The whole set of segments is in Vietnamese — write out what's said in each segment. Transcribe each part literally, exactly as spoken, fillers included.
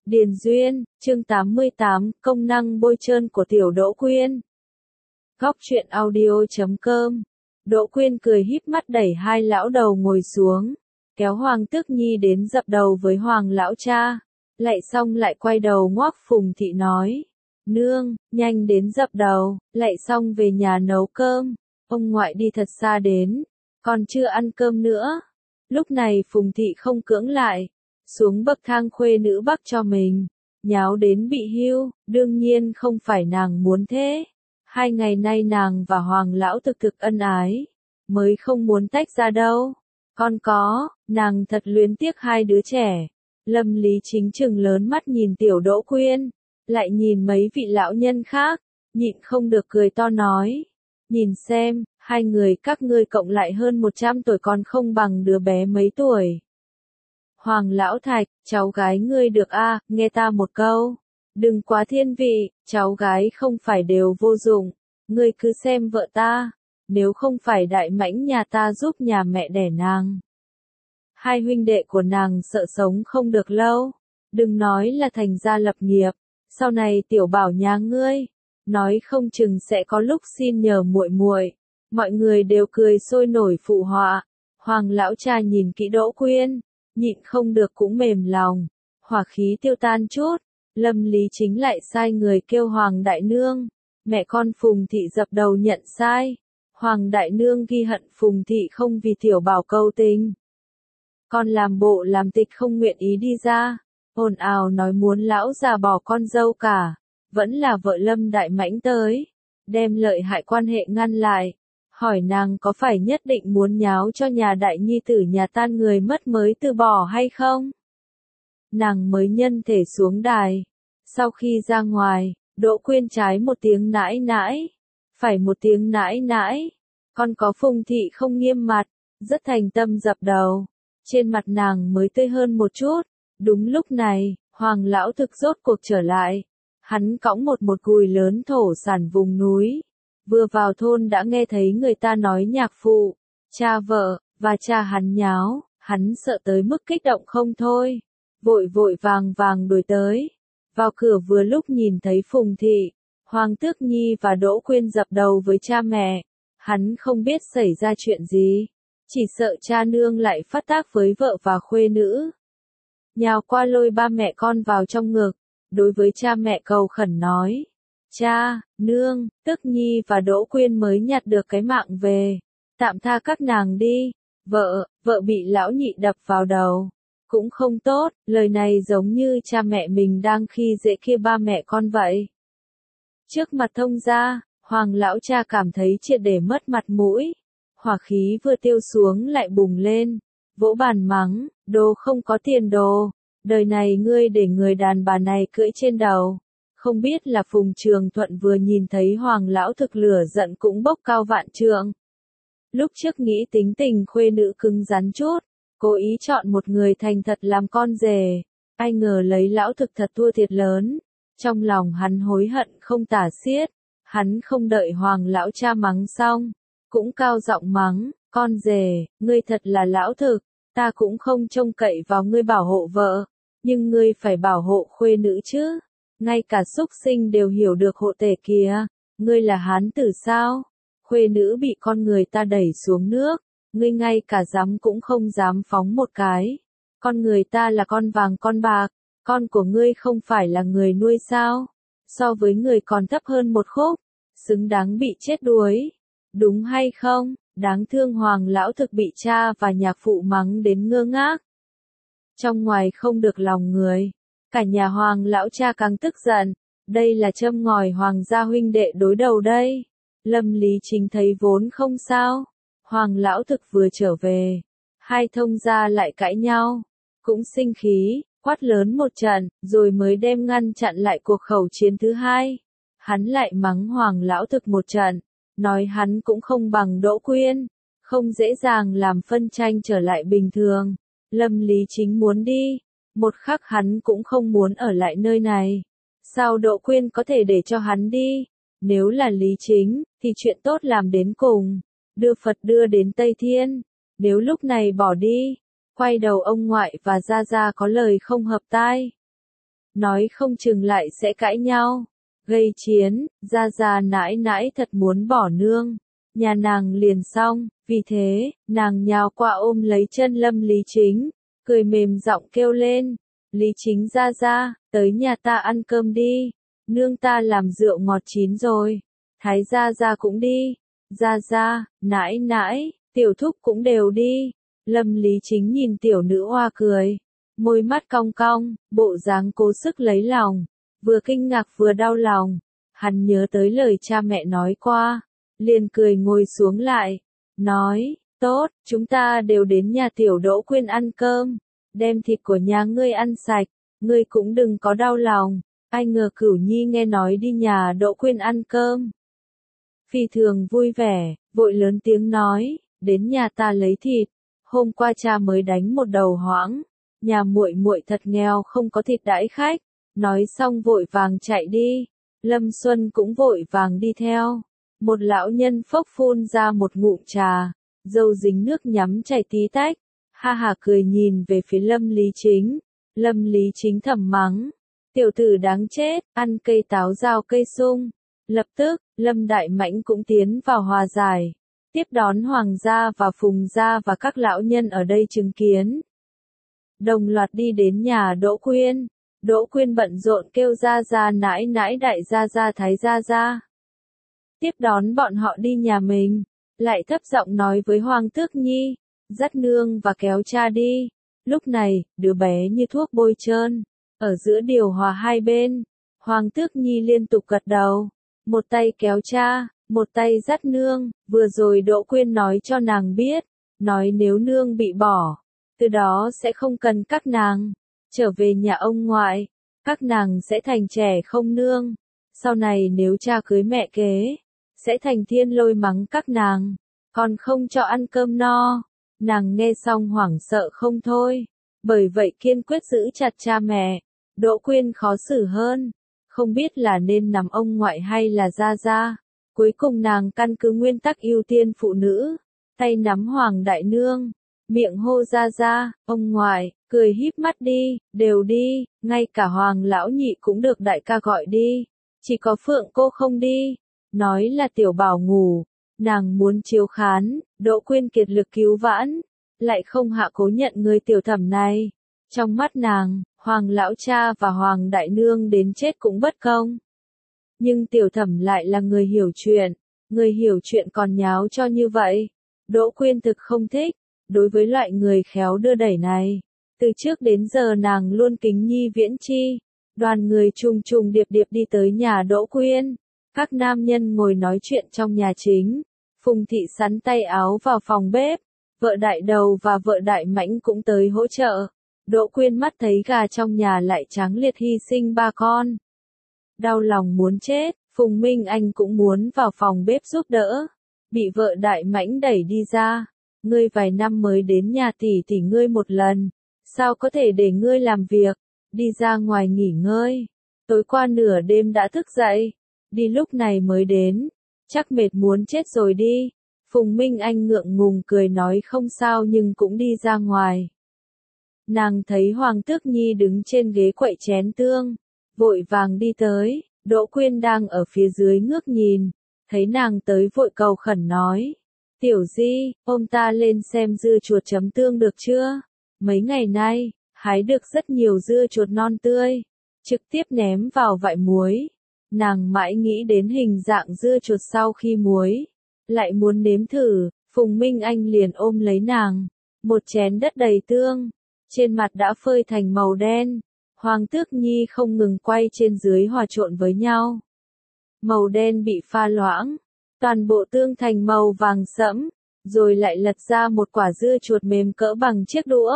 Điền Duyên, chương tám mươi tám, công năng bôi trơn của Tiểu Đỗ Quyên. Góc truyện audio chấm com. Đỗ Quyên cười híp mắt đẩy hai lão đầu ngồi xuống, kéo Hoàng Tước Nhi đến dập đầu với Hoàng lão cha. Lại xong lại quay đầu ngoác Phùng Thị nói: "Nương, nhanh đến dập đầu." Lại xong về nhà nấu cơm. Ông ngoại đi thật xa đến, còn chưa ăn cơm nữa. Lúc này Phùng Thị không cưỡng lại, xuống bậc thang khuê nữ bắc cho mình, nháo đến bị hưu, đương nhiên không phải nàng muốn thế. Hai ngày nay nàng và Hoàng lão thực thực ân ái, mới không muốn tách ra đâu. Còn có, nàng thật luyến tiếc hai đứa trẻ. Lâm Lý Chính trừng lớn mắt nhìn Tiểu Đỗ Quyên, lại nhìn mấy vị lão nhân khác, nhịn không được cười to nói: "Nhìn xem, hai người các ngươi cộng lại hơn một trăm tuổi còn không bằng đứa bé mấy tuổi." Hoàng lão Thạch, cháu gái ngươi được a, à, nghe ta một câu. Đừng quá thiên vị, cháu gái không phải đều vô dụng. Ngươi cứ xem vợ ta, nếu không phải đại mãnh nhà ta giúp nhà mẹ đẻ nàng. Hai huynh đệ của nàng sợ sống không được lâu. Đừng nói là thành gia lập nghiệp, sau này tiểu bảo nhà ngươi, nói không chừng sẽ có lúc xin nhờ muội muội. Mọi người đều cười sôi nổi phụ họa. Hoàng lão cha nhìn kỹ Đỗ Quyên, nhịn không được cũng mềm lòng, hỏa khí tiêu tan chút. Lâm Lý Chính lại sai người kêu Hoàng đại nương, mẹ con Phùng Thị dập đầu nhận sai. Hoàng đại nương ghi hận Phùng Thị không vì tiểu bảo câu tình, còn làm bộ làm tịch không nguyện ý đi ra, ồn ào nói muốn lão già bỏ con dâu cả. Vẫn là vợ Lâm đại mãnh tới, đem lợi hại quan hệ ngăn lại, hỏi nàng có phải nhất định muốn nháo cho nhà đại nhi tử nhà tan người mất mới từ bỏ hay không. Nàng mới nhân thể xuống đài. Sau khi ra ngoài, Đỗ Quyên trái một tiếng nãi nãi, phải một tiếng nãi nãi. Còn có Phùng Thị không nghiêm mặt, rất thành tâm dập đầu. Trên mặt nàng mới tươi hơn một chút. Đúng lúc này, Hoàng lão thực rốt cuộc trở lại. Hắn cõng một một gùi lớn thổ sản vùng núi. Vừa vào thôn đã nghe thấy người ta nói nhạc phụ, cha vợ, và cha hắn nháo. Hắn sợ tới mức kích động không thôi. Vội vội vàng vàng đuổi tới. Vào cửa vừa lúc nhìn thấy Phùng Thị, Hoàng Tước Nhi và Đỗ Quyên dập đầu với cha mẹ. Hắn không biết xảy ra chuyện gì, chỉ sợ cha nương lại phát tác với vợ và khuê nữ. Nhào qua lôi ba mẹ con vào trong ngực, đối với cha mẹ cầu khẩn nói: "Cha, nương, Tước Nhi và Đỗ Quyên mới nhặt được cái mạng về, tạm tha các nàng đi. Vợ, vợ bị lão nhị đập vào đầu, cũng không tốt." Lời này giống như cha mẹ mình đang khi dễ kia ba mẹ con vậy. Trước mặt thông gia, Hoàng lão cha cảm thấy triệt để mất mặt mũi. Hỏa khí vừa tiêu xuống lại bùng lên, vỗ bàn mắng: "Đồ không có tiền đồ, đời này ngươi để người đàn bà này cưỡi trên đầu." Không biết là Phùng Trường Thuận vừa nhìn thấy Hoàng lão thực lửa giận cũng bốc cao vạn trượng. Lúc trước nghĩ tính tình khuê nữ cứng rắn chút, cố ý chọn một người thành thật làm con rể, ai ngờ lấy lão thực thật thua thiệt lớn. Trong lòng hắn hối hận không tả xiết. Hắn không đợi Hoàng lão cha mắng xong, cũng cao giọng mắng: "Con rể, ngươi thật là lão thực, ta cũng không trông cậy vào ngươi bảo hộ vợ, nhưng ngươi phải bảo hộ khuê nữ chứ. Ngay cả súc sinh đều hiểu được hộ tể kìa, ngươi là hán tử sao? Khuê nữ bị con người ta đẩy xuống nước, ngươi ngay cả dám cũng không dám phóng một cái. Con người ta là con vàng con bạc, con của ngươi không phải là người nuôi sao? So với người còn thấp hơn một khúc, xứng đáng bị chết đuối. Đúng hay không?" Đáng thương Hoàng lão thực bị cha và nhạc phụ mắng đến ngơ ngác. Trong ngoài không được lòng người, cả nhà Hoàng lão cha càng tức giận. Đây là châm ngòi Hoàng gia huynh đệ đối đầu đây. Lâm Lý Chính thấy vốn không sao. Hoàng lão thực vừa trở về, hai thông gia lại cãi nhau, cũng sinh khí, quát lớn một trận, rồi mới đem ngăn chặn lại cuộc khẩu chiến thứ hai. Hắn lại mắng Hoàng lão thực một trận, nói hắn cũng không bằng Đỗ Quyên, không dễ dàng làm phân tranh trở lại bình thường. Lâm Lý Chính muốn đi, một khắc hắn cũng không muốn ở lại nơi này. Sao Đỗ Quyên có thể để cho hắn đi? Nếu là Lý Chính, thì chuyện tốt làm đến cùng, đưa Phật đưa đến Tây Thiên. Nếu lúc này bỏ đi, quay đầu ông ngoại và gia gia có lời không hợp tai. nói không chừng lại sẽ cãi nhau, gây chiến, Gia Gia nãi nãi thật muốn bỏ nương, nhà nàng liền xong, vì thế, nàng nhào qua ôm lấy chân Lâm Lý Chính, cười mềm giọng kêu lên, Lý Chính Gia Gia, tới nhà ta ăn cơm đi, nương ta làm rượu ngọt chín rồi, Thái Gia Gia cũng đi, Gia Gia, nãi nãi, tiểu thúc cũng đều đi, Lâm Lý Chính nhìn tiểu nữ hoa cười, môi mắt cong cong, bộ dáng cố sức lấy lòng, vừa kinh ngạc vừa đau lòng, hắn nhớ tới lời cha mẹ nói qua, liền cười ngồi xuống lại, nói, tốt, chúng ta đều đến nhà tiểu Đỗ Quyên ăn cơm, đem thịt của nhà ngươi ăn sạch, ngươi cũng đừng có đau lòng, ai ngờ Cửu Nhi nghe nói đi nhà Đỗ Quyên ăn cơm. Phi thường vui vẻ, vội lớn tiếng nói, đến nhà ta lấy thịt, hôm qua cha mới đánh một đầu hoãng, nhà muội muội thật nghèo không có thịt đãi khách, nói xong vội vàng chạy đi, Lâm Xuân cũng vội vàng đi theo, một lão nhân phốc phun ra một ngụm trà, dầu dính nước nhắm chảy tí tách, ha ha cười nhìn về phía Lâm Lý Chính, Lâm Lý Chính thầm mắng, tiểu tử đáng chết, ăn cây táo rào cây sung, lập tức, Lâm Đại Mãnh cũng tiến vào hòa giải, tiếp đón Hoàng gia và Phùng gia và các lão nhân ở đây chứng kiến. Đồng loạt đi đến nhà Đỗ Quyên, Đỗ Quyên bận rộn kêu Gia Gia nãi nãi đại Gia Gia Thái Gia Gia. Tiếp đón bọn họ đi nhà mình, lại thấp giọng nói với Hoàng Tước Nhi, dắt nương và kéo cha đi. Lúc này, đứa bé như thuốc bôi trơn, ở giữa điều hòa hai bên, Hoàng Tước Nhi liên tục gật đầu, một tay kéo cha, một tay dắt nương, vừa rồi Đỗ Quyên nói cho nàng biết, nói nếu nương bị bỏ, từ đó sẽ không cần các nàng, trở về nhà ông ngoại, các nàng sẽ thành trẻ không nương, sau này nếu cha cưới mẹ kế, sẽ thành thiên lôi mắng các nàng, còn không cho ăn cơm no. Nàng nghe xong hoảng sợ không thôi, bởi vậy kiên quyết giữ chặt cha mẹ. Đỗ Quyên khó xử hơn, không biết là nên nắm ông ngoại hay là Gia Gia. Cuối cùng nàng căn cứ nguyên tắc ưu tiên phụ nữ, tay nắm Hoàng đại nương, miệng hô Gia Gia, ông ngoại, cười híp mắt đi, đều đi, ngay cả Hoàng lão nhị cũng được đại ca gọi đi, chỉ có Phượng cô không đi, nói là tiểu bảo ngủ. Nàng muốn chiếu khán, Đỗ Quyên kiệt lực cứu vãn, lại không hạ cố nhận người tiểu thẩm này. Trong mắt nàng, Hoàng lão cha và Hoàng đại nương đến chết cũng bất công. Nhưng tiểu thẩm lại là người hiểu chuyện, người hiểu chuyện còn nháo cho như vậy. Đỗ Quyên thực không thích, đối với loại người khéo đưa đẩy này. Từ trước đến giờ nàng luôn kính nhi viễn chi, đoàn người trùng trùng điệp điệp đi tới nhà Đỗ Quyên. Các nam nhân ngồi nói chuyện trong nhà chính, Phùng Thị sắn tay áo vào phòng bếp, vợ đại đầu và vợ đại mãnh cũng tới hỗ trợ. Đỗ Quyên mắt thấy gà trong nhà lại tráng liệt hy sinh ba con. Đau lòng muốn chết, Phùng Minh Anh cũng muốn vào phòng bếp giúp đỡ, bị vợ đại mãnh đẩy đi ra. Ngươi vài năm mới đến nhà tỷ tỷ ngươi một lần, sao có thể để ngươi làm việc, đi ra ngoài nghỉ ngơi. Tối qua nửa đêm đã thức dậy. Đi lúc này mới đến, chắc mệt muốn chết rồi đi. Phùng Minh Anh ngượng ngùng cười nói không sao nhưng cũng đi ra ngoài. Nàng thấy Hoàng Tước Nhi đứng trên ghế quậy chén tương, vội vàng đi tới, Đỗ Quyên đang ở phía dưới ngước nhìn, thấy nàng tới vội cầu khẩn nói. Tiểu Di, ôm ta lên xem dưa chuột chấm tương được chưa? Mấy ngày nay, hái được rất nhiều dưa chuột non tươi, trực tiếp ném vào vại muối. Nàng mãi nghĩ đến hình dạng dưa chuột sau khi muối, lại muốn nếm thử, Phùng Minh Anh liền ôm lấy nàng, một chén đất đầy tương, trên mặt đã phơi thành màu đen, Hoàng Tước Nhi không ngừng quay trên dưới hòa trộn với nhau. Màu đen bị pha loãng, toàn bộ tương thành màu vàng sẫm, rồi lại lật ra một quả dưa chuột mềm cỡ bằng chiếc đũa.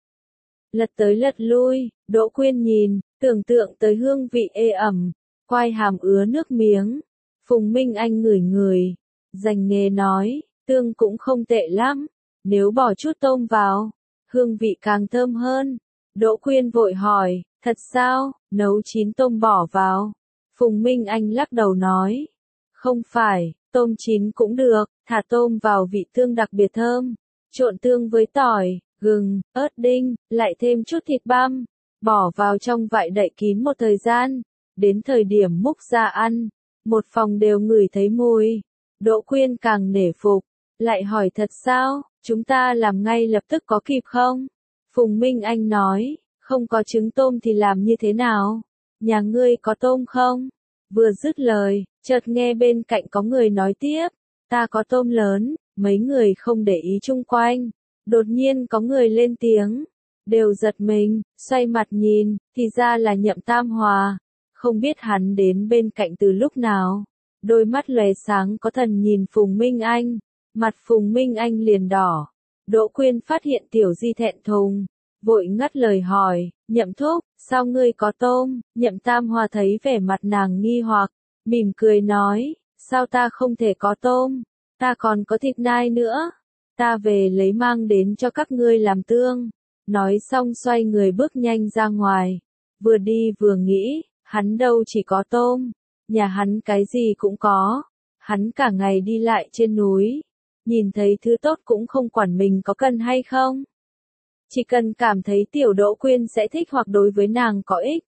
Lật tới lật lui, Đỗ Quyên nhìn, tưởng tượng tới hương vị ê ẩm. Quai hàm ứa nước miếng, Phùng Minh Anh ngửi ngửi, dành nghề nói, tương cũng không tệ lắm, nếu bỏ chút tôm vào, hương vị càng thơm hơn. Đỗ Quyên vội hỏi, thật sao, nấu chín tôm bỏ vào? Phùng Minh Anh lắc đầu nói, không phải, tôm chín cũng được, thả tôm vào vị tương đặc biệt thơm, trộn tương với tỏi, gừng, ớt đinh, lại thêm chút thịt băm, bỏ vào trong vại đậy kín một thời gian, đến thời điểm múc ra ăn, một phòng đều ngửi thấy mùi. Đỗ Quyên càng nể phục, lại hỏi thật sao, chúng ta làm ngay lập tức có kịp không? Phùng Minh Anh nói, không có trứng tôm thì làm như thế nào? Nhà ngươi có tôm không? Vừa dứt lời, chợt nghe bên cạnh có người nói tiếp, ta có tôm lớn, mấy người không để ý chung quanh. Đột nhiên có người lên tiếng, đều giật mình, xoay mặt nhìn, thì ra là Nhậm Tam Hòa. Không biết hắn đến bên cạnh từ lúc nào. Đôi mắt lóe sáng có thần nhìn Phùng Minh Anh, mặt Phùng Minh Anh liền đỏ. Đỗ Quyên phát hiện Tiểu Di thẹn thùng, vội ngắt lời hỏi, Nhậm thúc, sao ngươi có tôm? Nhậm Tam Hòa thấy vẻ mặt nàng nghi hoặc, mỉm cười nói, sao ta không thể có tôm? Ta còn có thịt nai nữa. Ta về lấy mang đến cho các ngươi làm tương. Nói xong xoay người bước nhanh ra ngoài. Vừa đi vừa nghĩ, hắn đâu chỉ có tôm, nhà hắn cái gì cũng có. Hắn cả ngày đi lại trên núi, nhìn thấy thứ tốt cũng không quản mình có cần hay không. Chỉ cần cảm thấy Tiểu Đỗ Quyên sẽ thích hoặc đối với nàng có ích,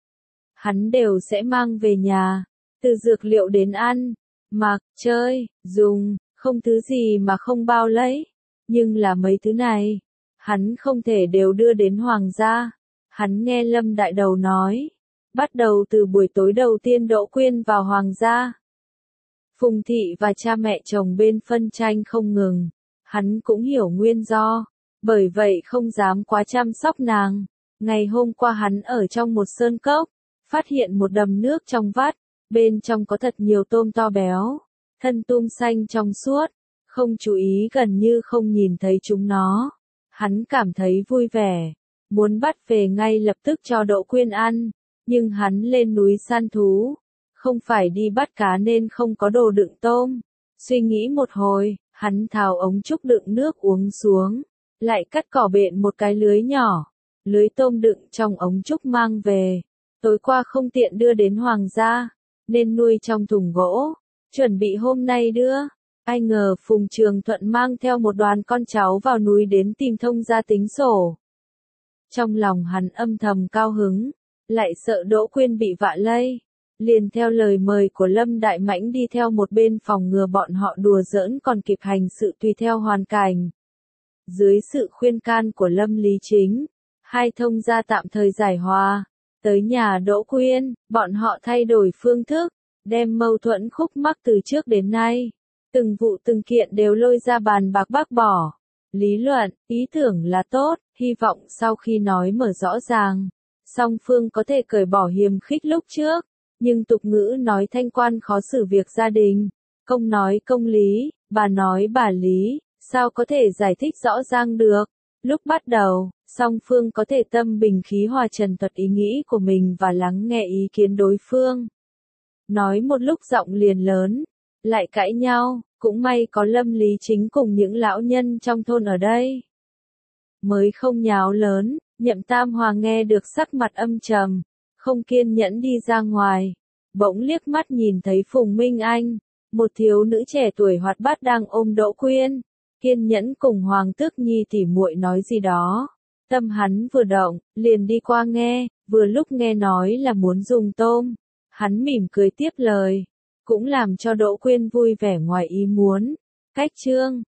hắn đều sẽ mang về nhà, từ dược liệu đến ăn, mặc, chơi, dùng, không thứ gì mà không bao lấy. Nhưng là mấy thứ này, hắn không thể đều đưa đến hoàng gia. Hắn nghe Lâm Đại Đầu nói, bắt đầu từ buổi tối đầu tiên Đỗ Quyên vào hoàng gia, Phùng Thị và cha mẹ chồng bên phân tranh không ngừng. Hắn cũng hiểu nguyên do, bởi vậy không dám quá chăm sóc nàng. Ngày hôm qua hắn ở trong một sơn cốc, phát hiện một đầm nước trong vắt, bên trong có thật nhiều tôm to béo, thân tôm xanh trong suốt, không chú ý gần như không nhìn thấy chúng nó. Hắn cảm thấy vui vẻ, muốn bắt về ngay lập tức cho Đỗ Quyên ăn, nhưng hắn lên núi săn thú, không phải đi bắt cá nên không có đồ đựng tôm. Suy nghĩ một hồi, hắn tháo ống trúc đựng nước uống xuống, lại cắt cỏ bện một cái lưới nhỏ, lưới tôm đựng trong ống trúc mang về. Tối qua không tiện đưa đến hoàng gia, nên nuôi trong thùng gỗ, chuẩn bị hôm nay đưa. Ai ngờ Phùng Trường Thuận mang theo một đoàn con cháu vào núi đến tìm thông gia tính sổ. Trong lòng hắn âm thầm cao hứng, lại sợ Đỗ Quyên bị vạ lây, liền theo lời mời của Lâm Đại Mãnh đi theo một bên phòng ngừa bọn họ đùa giỡn còn kịp hành sự tùy theo hoàn cảnh. Dưới sự khuyên can của Lâm Lý Chính, hai thông gia tạm thời giải hòa, tới nhà Đỗ Quyên, bọn họ thay đổi phương thức, đem mâu thuẫn khúc mắc từ trước đến nay, từng vụ từng kiện đều lôi ra bàn bạc bác bỏ. Lý luận, ý tưởng là tốt, hy vọng sau khi nói mở rõ ràng, song phương có thể cởi bỏ hiềm khích lúc trước, nhưng tục ngữ nói thanh quan khó xử việc gia đình, công nói công lý, bà nói bà lý, sao có thể giải thích rõ ràng được. Lúc bắt đầu, song phương có thể tâm bình khí hòa trần thuật ý nghĩ của mình và lắng nghe ý kiến đối phương. Nói một lúc giọng liền lớn, lại cãi nhau, cũng may có Lâm Lý Chính cùng những lão nhân trong thôn ở đây. Mới không nháo lớn, Nhậm Tam Hòa nghe được sắc mặt âm trầm, không kiên nhẫn đi ra ngoài, bỗng liếc mắt nhìn thấy Phùng Minh Anh, một thiếu nữ trẻ tuổi hoạt bát đang ôm Đỗ Quyên, kiên nhẫn cùng Hoàng Tước Nhi tỉ muội nói gì đó. Tâm hắn vừa động, liền đi qua nghe, vừa lúc nghe nói là muốn dùng tôm, hắn mỉm cười tiếp lời, cũng làm cho Đỗ Quyên vui vẻ ngoài ý muốn. Cách chương